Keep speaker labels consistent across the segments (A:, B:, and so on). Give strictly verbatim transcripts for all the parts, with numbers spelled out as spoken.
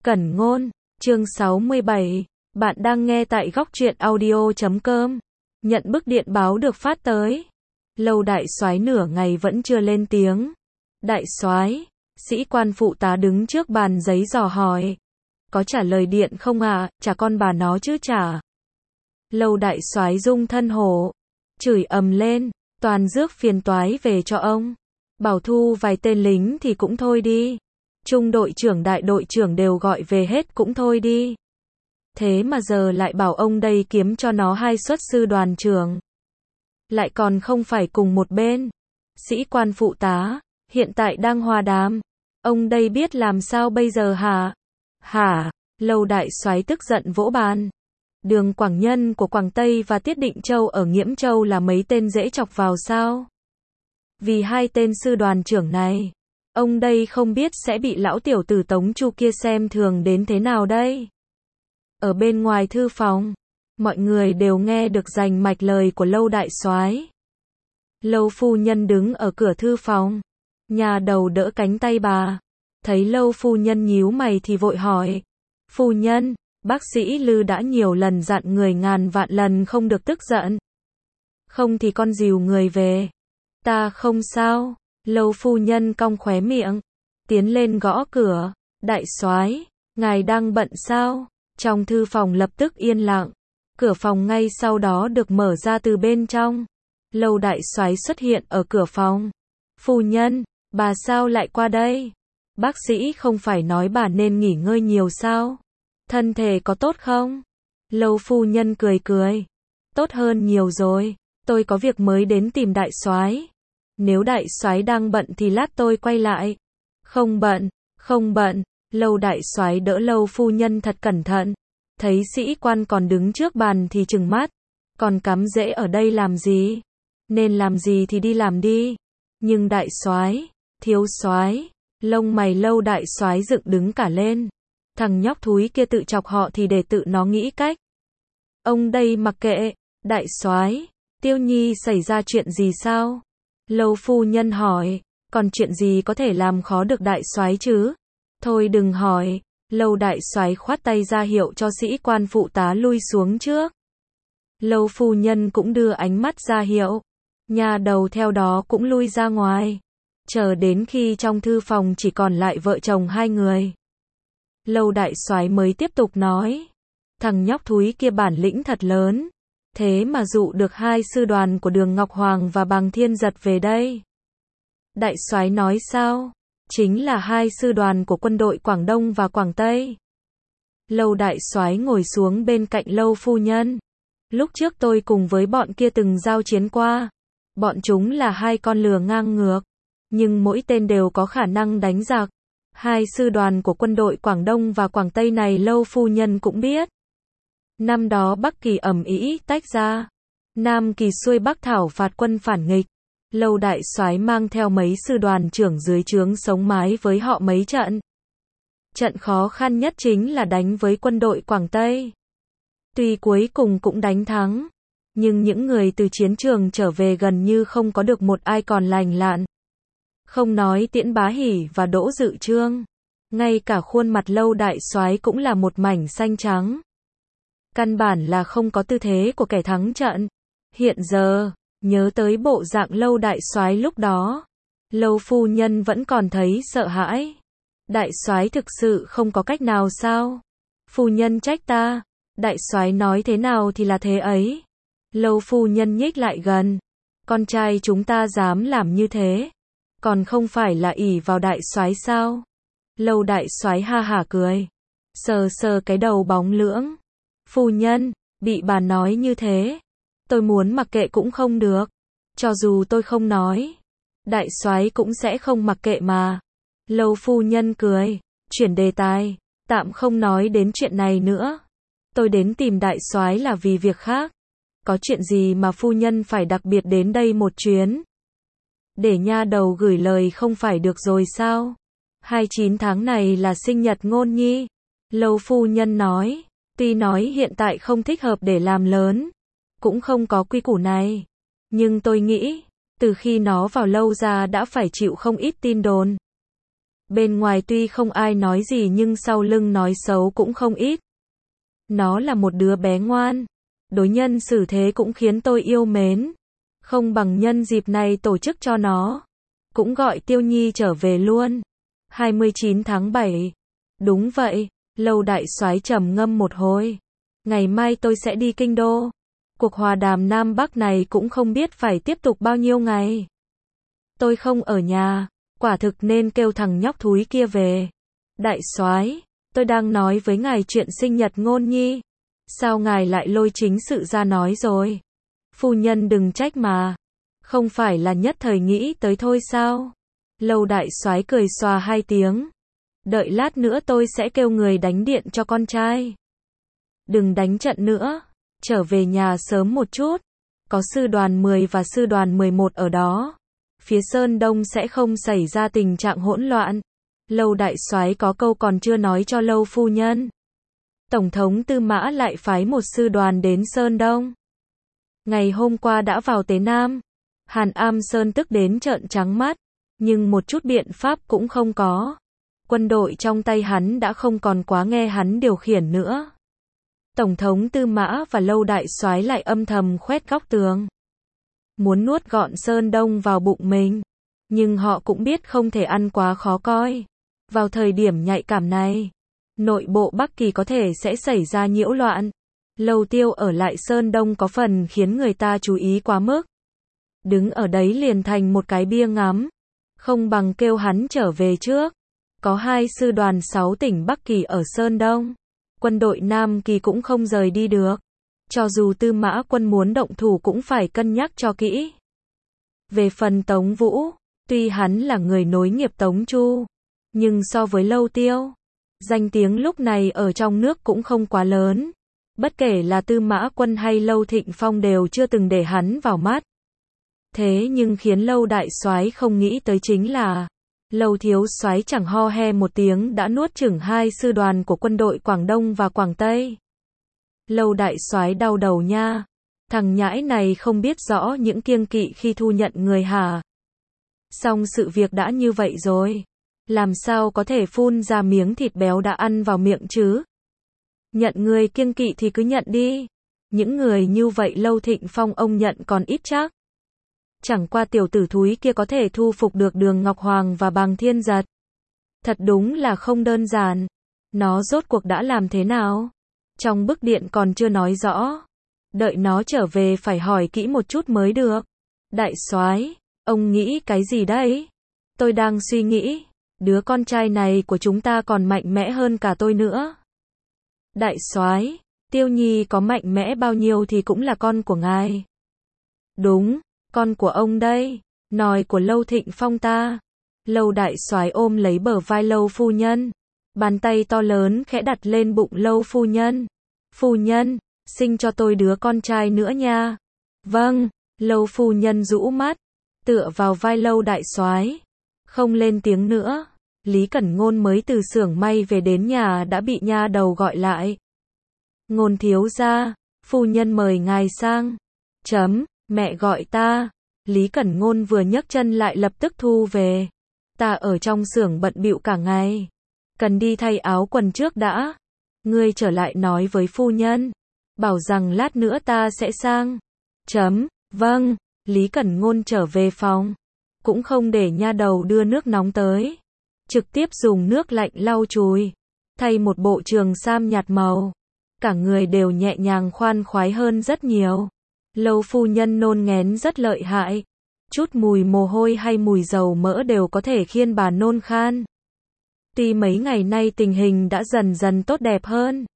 A: Cẩn ngôn, chương sáu mươi bảy, bạn đang nghe tại góc truyện audio chấm com. Nhận bức điện báo được phát tới. Lâu đại soái nửa ngày vẫn chưa lên tiếng. Đại soái, sĩ quan phụ tá đứng trước bàn giấy dò hỏi. Có trả lời điện không ạ, à? Trả con bà nó chứ chả. Lâu đại soái rung thân hổ, chửi ầm lên, toàn rước phiền toái về cho ông. Bảo thu vài tên lính thì cũng thôi đi. Trung đội trưởng đại đội trưởng đều gọi về hết cũng thôi đi. Thế mà giờ lại bảo ông đây kiếm cho nó hai suất sư đoàn trưởng. Lại còn không phải cùng một bên. Sĩ quan phụ tá, hiện tại đang hòa đàm. Ông đây biết làm sao bây giờ hả? Hả? Lâu đại soái tức giận vỗ bàn. Đường Quảng Nhân của Quảng Tây và Tiết Định Châu ở Nghiễm Châu là mấy tên dễ chọc vào sao? Vì hai tên sư đoàn trưởng này, ông đây không biết sẽ bị lão tiểu tử Tống Chu kia xem thường đến thế nào đây. Ở bên ngoài thư phòng, mọi người đều nghe được rành mạch lời của Lâu đại soái. Lâu phu nhân đứng ở cửa thư phòng, nhà đầu đỡ cánh tay bà, thấy Lâu phu nhân nhíu mày thì vội hỏi: "Phu nhân, bác sĩ Lư đã nhiều lần dặn người ngàn vạn lần không được tức giận. Không thì con dìu người về." "Ta không sao." Lâu phu nhân cong khóe miệng, tiến lên gõ cửa. "Đại soái, ngài đang bận sao?" Trong thư phòng lập tức yên lặng. Cửa phòng ngay sau đó được mở ra từ bên trong. Lâu đại soái xuất hiện ở cửa phòng. "Phu nhân, bà sao lại qua đây? Bác sĩ không phải nói bà nên nghỉ ngơi nhiều sao? Thân thể có tốt không?" Lâu phu nhân cười cười. "Tốt hơn nhiều rồi, tôi có việc mới đến tìm đại soái. Nếu đại soái đang bận thì lát tôi quay lại." "Không bận, không bận." Lâu đại soái đỡ Lâu phu nhân thật cẩn thận. Thấy sĩ quan còn đứng trước bàn thì trừng mắt. "Còn cắm rễ ở đây làm gì? Nên làm gì thì đi làm đi." "Nhưng đại soái, thiếu soái." Lông mày Lâu đại soái dựng đứng cả lên. "Thằng nhóc thúi kia tự chọc họ thì để tự nó nghĩ cách. Ông đây mặc kệ." "Đại soái, Tiêu Nhi xảy ra chuyện gì sao?" Lâu phu nhân hỏi. "Còn chuyện gì có thể làm khó được đại soái chứ?" "Thôi đừng hỏi." Lâu đại soái khoát tay ra hiệu cho sĩ quan phụ tá lui xuống trước. Lâu phu nhân cũng đưa ánh mắt ra hiệu. Nhà đầu theo đó cũng lui ra ngoài. Chờ đến khi trong thư phòng chỉ còn lại vợ chồng hai người, Lâu đại soái mới tiếp tục nói: "Thằng nhóc thúi kia bản lĩnh thật lớn. Thế mà dụ được hai sư đoàn của Đường Ngọc Hoàng và Bàng Thiên Giật về đây." "Đại soái nói sao?" "Chính là hai sư đoàn của quân đội Quảng Đông và Quảng Tây." Lâu đại soái ngồi xuống bên cạnh Lâu phu nhân. "Lúc trước tôi cùng với bọn kia từng giao chiến qua. Bọn chúng là hai con lừa ngang ngược, nhưng mỗi tên đều có khả năng đánh giặc. Hai sư đoàn của quân đội Quảng Đông và Quảng Tây này Lâu phu nhân cũng biết. Năm đó Bắc Kỳ ầm ĩ tách ra, Nam Kỳ xuôi Bắc thảo phạt quân phản nghịch. Lâu đại soái mang theo mấy sư đoàn trưởng dưới trướng sống mái với họ mấy trận. Trận khó khăn nhất chính là đánh với quân đội Quảng Tây. Tuy cuối cùng cũng đánh thắng, nhưng những người từ chiến trường trở về gần như không có được một ai còn lành lặn. Không nói Tiễn Bá Hỷ và Đỗ Dự Trương, ngay cả khuôn mặt Lâu đại soái cũng là một mảnh xanh trắng. Căn bản là không có tư thế của kẻ thắng trận. Hiện giờ, nhớ tới bộ dạng Lâu đại soái lúc đó, Lâu phu nhân vẫn còn thấy sợ hãi. "Đại soái thực sự không có cách nào sao?" "Phu nhân trách ta, đại soái nói thế nào thì là thế ấy." Lâu phu nhân nhích lại gần. "Con trai chúng ta dám làm như thế, còn không phải là ỷ vào đại soái sao?" Lâu đại soái ha hả cười, sờ sờ cái đầu bóng lưỡng. "Phu nhân, bị bà nói như thế, tôi muốn mặc kệ cũng không được. Cho dù tôi không nói, đại soái cũng sẽ không mặc kệ mà." Lâu phu nhân cười, chuyển đề tài, "Tạm không nói đến chuyện này nữa. Tôi đến tìm đại soái là vì việc khác. Có chuyện gì mà phu nhân phải đặc biệt đến đây một chuyến? Để nha đầu gửi lời không phải được rồi sao? hai mươi chín tháng này là sinh nhật Ngôn Nhi." Lâu phu nhân nói. "Tuy nói hiện tại không thích hợp để làm lớn, cũng không có quy củ này, nhưng tôi nghĩ, từ khi nó vào Lâu ra đã phải chịu không ít tin đồn. Bên ngoài tuy không ai nói gì nhưng sau lưng nói xấu cũng không ít. Nó là một đứa bé ngoan. Đối nhân xử thế cũng khiến tôi yêu mến. Không bằng nhân dịp này tổ chức cho nó. Cũng gọi Tiêu Nhi trở về luôn. hai mươi chín tháng bảy. Đúng vậy, Lâu đại soái trầm ngâm một hồi. Ngày mai tôi sẽ đi kinh đô. Cuộc hòa đàm Nam Bắc này cũng không biết phải tiếp tục bao nhiêu ngày. Tôi không ở nhà, quả thực nên kêu thằng nhóc thúi kia về. Đại soái, tôi đang nói với ngài chuyện sinh nhật Ngôn Nhi. Sao ngài lại lôi chính sự ra nói rồi? Phu nhân đừng trách mà. Không phải là nhất thời nghĩ tới thôi sao? Lâu đại soái cười xòa hai tiếng. Đợi lát nữa tôi sẽ kêu người đánh điện cho con trai. Đừng đánh trận nữa, trở về nhà sớm một chút. Có sư đoàn mười và sư đoàn mười một ở đó. Phía Sơn Đông sẽ không xảy ra tình trạng hỗn loạn. Lâu đại soái có câu còn chưa nói cho Lâu phu nhân. Tổng thống Tư Mã lại phái một sư đoàn đến Sơn Đông. Ngày hôm qua đã vào Tế Nam. Hàn Am Sơn tức đến trợn trắng mắt, nhưng một chút biện pháp cũng không có. Quân đội trong tay hắn đã không còn quá nghe hắn điều khiển nữa. Tổng thống Tư Mã và Lâu đại soái lại âm thầm khoét góc tường. Muốn nuốt gọn Sơn Đông vào bụng mình. Nhưng họ cũng biết không thể ăn quá khó coi. Vào thời điểm nhạy cảm này, nội bộ Bắc Kỳ có thể sẽ xảy ra nhiễu loạn. Lâu Tiêu ở lại Sơn Đông có phần khiến người ta chú ý quá mức. Đứng ở đấy liền thành một cái bia ngắm. Không bằng kêu hắn trở về trước. Có hai sư đoàn sáu tỉnh Bắc Kỳ ở Sơn Đông. Quân đội Nam Kỳ cũng không rời đi được. Cho dù Tư Mã quân muốn động thủ cũng phải cân nhắc cho kỹ. Về phần Tống Vũ, tuy hắn là người nối nghiệp Tống Chu, nhưng so với Lâu Tiêu, danh tiếng lúc này ở trong nước cũng không quá lớn. Bất kể là Tư Mã quân hay Lâu Thịnh Phong đều chưa từng để hắn vào mắt. Thế nhưng khiến Lâu đại soái không nghĩ tới chính là Lâu thiếu soái chẳng ho he một tiếng đã nuốt chửng hai sư đoàn của quân đội Quảng Đông và Quảng Tây. Lâu đại soái đau đầu nha. Thằng nhãi này không biết rõ những kiêng kỵ khi thu nhận người hả? Xong sự việc đã như vậy rồi, làm sao có thể phun ra miếng thịt béo đã ăn vào miệng chứ? Nhận người kiêng kỵ thì cứ nhận đi. Những người như vậy Lâu Thịnh Phong ông nhận còn ít chắc. Chẳng qua tiểu tử thúi kia có thể thu phục được Đường Ngọc Hoàng và Bàng Thiên Giật. Thật đúng là không đơn giản. Nó rốt cuộc đã làm thế nào? Trong bức điện còn chưa nói rõ. Đợi nó trở về phải hỏi kỹ một chút mới được. Đại soái, ông nghĩ cái gì đấy? Tôi đang suy nghĩ, đứa con trai này của chúng ta còn mạnh mẽ hơn cả tôi nữa. Đại soái, Tiêu Nhi có mạnh mẽ bao nhiêu thì cũng là con của ngài. Đúng, con của ông đây, nòi của Lâu Thịnh Phong ta. Lâu đại soái ôm lấy bờ vai Lâu phu nhân, bàn tay to lớn khẽ đặt lên bụng Lâu phu nhân. Phu nhân, sinh cho tôi đứa con trai nữa nha. Vâng, Lâu phu nhân rũ mắt, tựa vào vai Lâu đại soái, không lên tiếng nữa. Lý Cẩn Ngôn mới từ xưởng may về đến nhà đã bị nha đầu gọi lại. Ngôn thiếu gia, phu nhân mời ngài sang. Chấm, mẹ gọi ta. Lý Cẩn Ngôn vừa nhấc chân lại lập tức thu về. Ta ở trong xưởng bận bịu cả ngày, cần đi thay áo quần trước đã. Ngươi trở lại nói với phu nhân, bảo rằng lát nữa ta sẽ sang. Chấm, vâng. Lý Cẩn Ngôn trở về phòng, cũng không để nha đầu đưa nước nóng tới, trực tiếp dùng nước lạnh lau chùi, thay một bộ trường sam nhạt màu. Cả người đều nhẹ nhàng khoan khoái hơn rất nhiều. Lâu phu nhân nôn nghén rất lợi hại. Chút mùi mồ hôi hay mùi dầu mỡ đều có thể khiến bà nôn khan. Tuy mấy ngày nay tình hình đã dần dần tốt đẹp hơn,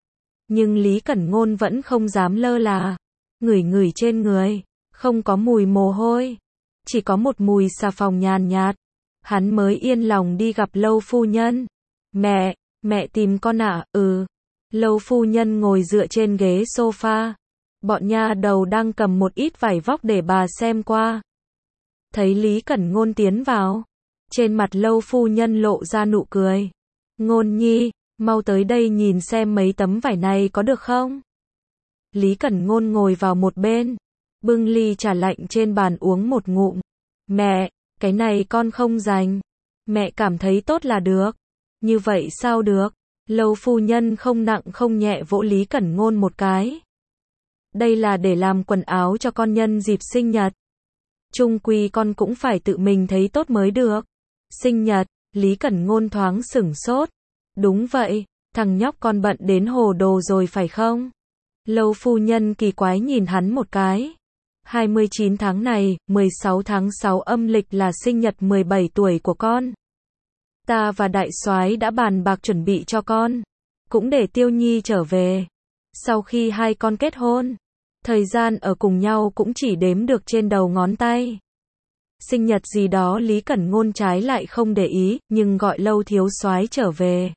A: nhưng Lý Cẩn Ngôn vẫn không dám lơ là. Ngửi ngửi trên người, không có mùi mồ hôi, chỉ có một mùi xà phòng nhàn nhạt. Hắn mới yên lòng đi gặp Lâu phu nhân. Mẹ, mẹ tìm con ạ. À? Ừ. Lâu phu nhân ngồi dựa trên ghế sofa. Bọn nha đầu đang cầm một ít vải vóc để bà xem qua. Thấy Lý Cẩn Ngôn tiến vào, trên mặt Lâu phu nhân lộ ra nụ cười. Ngôn nhi, mau tới đây nhìn xem mấy tấm vải này có được không? Lý Cẩn Ngôn ngồi vào một bên, bưng ly trà lạnh trên bàn uống một ngụm. Mẹ, cái này con không dành. Mẹ cảm thấy tốt là được. Như vậy sao được? Lâu phu nhân không nặng không nhẹ vỗ Lý Cẩn Ngôn một cái. Đây là để làm quần áo cho con nhân dịp sinh nhật. Chung quy con cũng phải tự mình thấy tốt mới được. Sinh nhật, Lý Cẩn Ngôn thoáng sửng sốt. Đúng vậy, thằng nhóc con bận đến hồ đồ rồi phải không? Lâu phu nhân kỳ quái nhìn hắn một cái. hai mươi chín tháng này, mười sáu tháng sáu âm lịch là sinh nhật mười bảy tuổi của con. Ta và đại soái đã bàn bạc chuẩn bị cho con. Cũng để Tiêu Nhi trở về. Sau khi hai con kết hôn, thời gian ở cùng nhau cũng chỉ đếm được trên đầu ngón tay. Sinh nhật gì đó Lý Cẩn Ngôn trái lại không để ý, nhưng gọi Lâu thiếu soái trở về.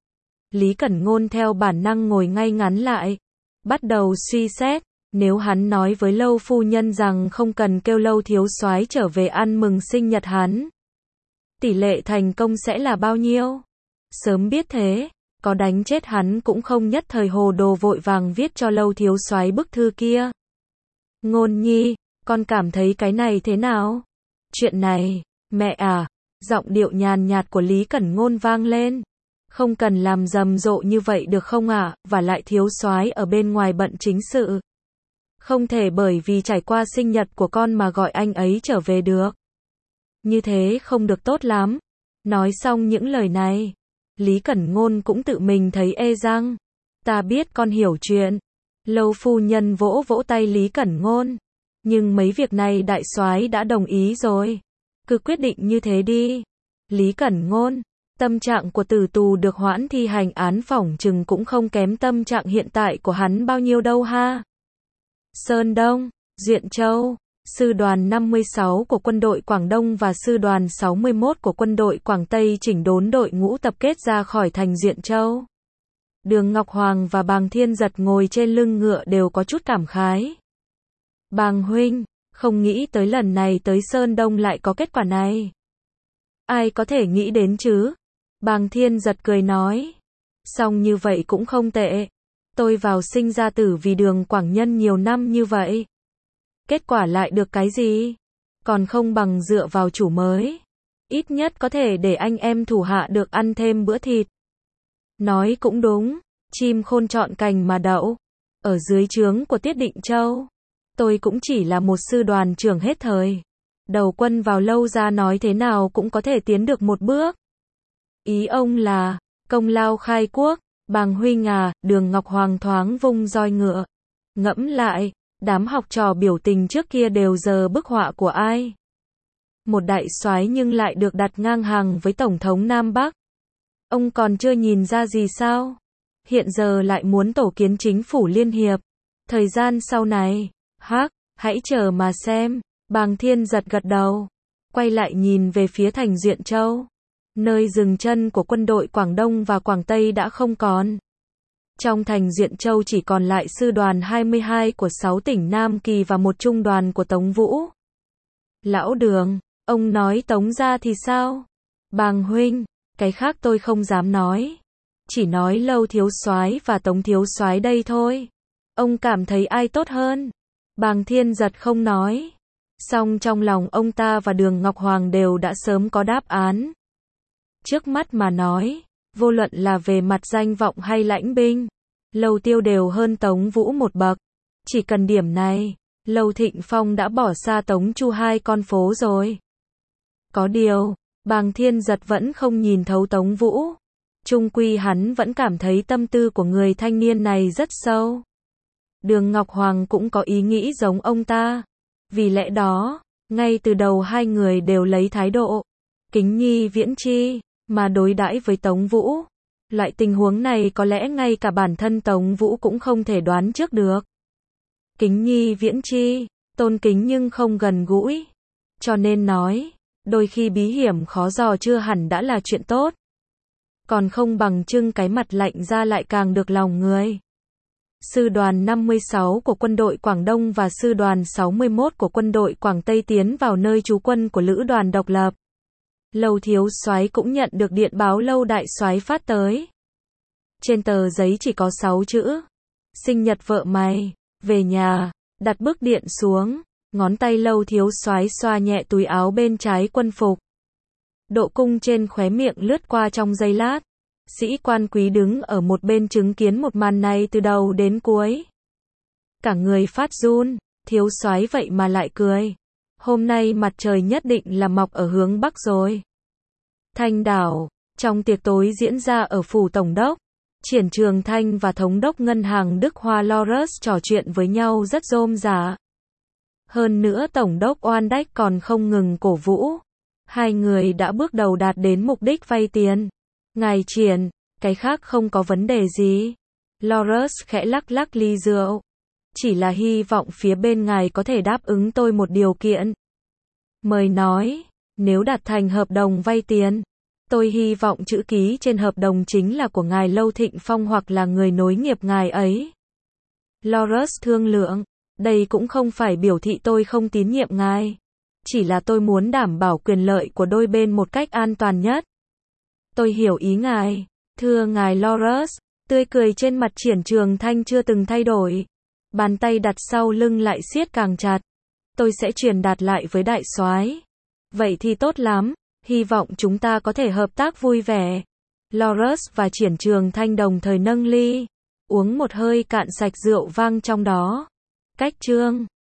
A: Lý Cẩn Ngôn theo bản năng ngồi ngay ngắn lại. Bắt đầu suy xét, nếu hắn nói với Lâu phu nhân rằng không cần kêu Lâu thiếu soái trở về ăn mừng sinh nhật hắn, tỷ lệ thành công sẽ là bao nhiêu? Sớm biết thế, có đánh chết hắn cũng không nhất thời hồ đồ vội vàng viết cho Lâu thiếu soái bức thư kia. Ngôn nhi, con cảm thấy cái này thế nào? Chuyện này, mẹ à, giọng điệu nhàn nhạt của Lý Cẩn Ngôn vang lên. Không cần làm rầm rộ như vậy được không ạ, à? Và lại thiếu soái ở bên ngoài bận chính sự. Không thể bởi vì trải qua sinh nhật của con mà gọi anh ấy trở về được. Như thế không được tốt lắm. Nói xong những lời này, Lý Cẩn Ngôn cũng tự mình thấy ê răng. Ta biết con hiểu chuyện. Lâu phu nhân vỗ vỗ tay Lý Cẩn Ngôn. Nhưng mấy việc này đại soái đã đồng ý rồi. Cứ quyết định như thế đi. Lý Cẩn Ngôn, tâm trạng của tử tù được hoãn thi hành án phỏng chừng cũng không kém tâm trạng hiện tại của hắn bao nhiêu đâu ha. Sơn Đông, Duyện Châu, Sư đoàn năm mươi sáu của quân đội Quảng Đông và Sư đoàn sáu mươi mốt của quân đội Quảng Tây chỉnh đốn đội ngũ tập kết ra khỏi thành Duyện Châu. Đường Ngọc Hoàng và Bàng Thiên Giật ngồi trên lưng ngựa đều có chút cảm khái. Bàng huynh, không nghĩ tới lần này tới Sơn Đông lại có kết quả này. Ai có thể nghĩ đến chứ? Bàng Thiên Giật cười nói. Xong như vậy cũng không tệ. Tôi vào sinh ra tử vì Đường Quảng Nhân nhiều năm như vậy. Kết quả lại được cái gì? Còn không bằng dựa vào chủ mới. Ít nhất có thể để anh em thủ hạ được ăn thêm bữa thịt. Nói cũng đúng, chim khôn chọn cành mà đậu. Ở dưới trướng của Tiết Định Châu, tôi cũng chỉ là một sư đoàn trưởng hết thời. Đầu quân vào Lâu ra nói thế nào cũng có thể tiến được một bước. Ý ông là, công lao khai quốc, Bàng huynh à, Đường Ngọc Hoàng thoáng vung roi ngựa. Ngẫm lại, đám học trò biểu tình trước kia đều giờ bức họa của ai? Một đại soái nhưng lại được đặt ngang hàng với Tổng thống Nam Bắc. Ông còn chưa nhìn ra gì sao? Hiện giờ lại muốn tổ kiến chính phủ liên hiệp. Thời gian sau này, hắc, hãy chờ mà xem. Bàng Thiên Giật gật đầu, quay lại nhìn về phía thành Duyện Châu. Nơi dừng chân của quân đội Quảng Đông và Quảng Tây đã không còn. Trong thành Duyện Châu chỉ còn lại sư đoàn hai mươi hai của sáu tỉnh Nam Kỳ và một trung đoàn của Tống Vũ. Lão Đường, ông nói Tống ra thì sao? Bàng huynh, cái khác tôi không dám nói. Chỉ nói Lâu thiếu soái và Tống thiếu soái đây thôi. Ông cảm thấy ai tốt hơn? Bàng Thiên Giật không nói. Song trong lòng ông ta và Đường Ngọc Hoàng đều đã sớm có đáp án. Trước mắt mà nói, vô luận là về mặt danh vọng hay lãnh binh, Lâu Tiêu đều hơn Tống Vũ một bậc. Chỉ cần điểm này, Lâu Thịnh Phong đã bỏ xa Tống Chu hai con phố rồi. Có điều, Bàng Thiên Giật vẫn không nhìn thấu Tống Vũ. Chung quy hắn vẫn cảm thấy tâm tư của người thanh niên này rất sâu. Đường Ngọc Hoàng cũng có ý nghĩ giống ông ta. Vì lẽ đó, ngay từ đầu hai người đều lấy thái độ kính nhi viễn chi mà đối đãi với Tống Vũ. Loại tình huống này có lẽ ngay cả bản thân Tống Vũ cũng không thể đoán trước được. Kính nhi viễn chi, tôn kính nhưng không gần gũi. Cho nên nói, đôi khi bí hiểm khó dò chưa hẳn đã là chuyện tốt. Còn không bằng trưng cái mặt lạnh ra lại càng được lòng người. Sư đoàn năm mươi sáu của quân đội Quảng Đông và Sư đoàn sáu mươi mốt của quân đội Quảng Tây tiến vào nơi trú quân của Lữ đoàn độc lập. Lâu thiếu soái cũng nhận được điện báo Lâu đại soái phát tới. Trên tờ giấy chỉ có sáu chữ. Sinh nhật vợ mày, về nhà, đặt bức điện xuống, ngón tay Lâu thiếu soái xoa nhẹ túi áo bên trái quân phục. Độ cung trên khóe miệng lướt qua trong giây lát. Sĩ quan quý đứng ở một bên chứng kiến một màn này từ đầu đến cuối. Cả người phát run, thiếu soái vậy mà lại cười. Hôm nay mặt trời nhất định là mọc ở hướng Bắc rồi. Thanh đảo, trong tiệc tối diễn ra ở phủ tổng đốc, Triển Trường Thanh và thống đốc ngân hàng Đức Hoa Lawrence trò chuyện với nhau rất rôm rả. Hơn nữa tổng đốc Oan Đách còn không ngừng cổ vũ. Hai người đã bước đầu đạt đến mục đích vay tiền. Ngài Triển, cái khác không có vấn đề gì. Lawrence khẽ lắc lắc ly rượu. Chỉ là hy vọng phía bên ngài có thể đáp ứng tôi một điều kiện. Mời nói, nếu đạt thành hợp đồng vay tiền, tôi hy vọng chữ ký trên hợp đồng chính là của ngài Lâu Thịnh Phong hoặc là người nối nghiệp ngài ấy. Lawrence thương lượng, đây cũng không phải biểu thị tôi không tín nhiệm ngài. Chỉ là tôi muốn đảm bảo quyền lợi của đôi bên một cách an toàn nhất. Tôi hiểu ý ngài, thưa ngài Lawrence, tươi cười trên mặt Triển Trường Thanh chưa từng thay đổi. Bàn tay đặt sau lưng lại siết càng chặt. Tôi sẽ truyền đạt lại với đại soái. Vậy thì tốt lắm, hy vọng chúng ta có thể hợp tác vui vẻ. Lawrence và Triển Trường Thanh đồng thời nâng ly, uống một hơi cạn sạch rượu vang trong đó. Cách chương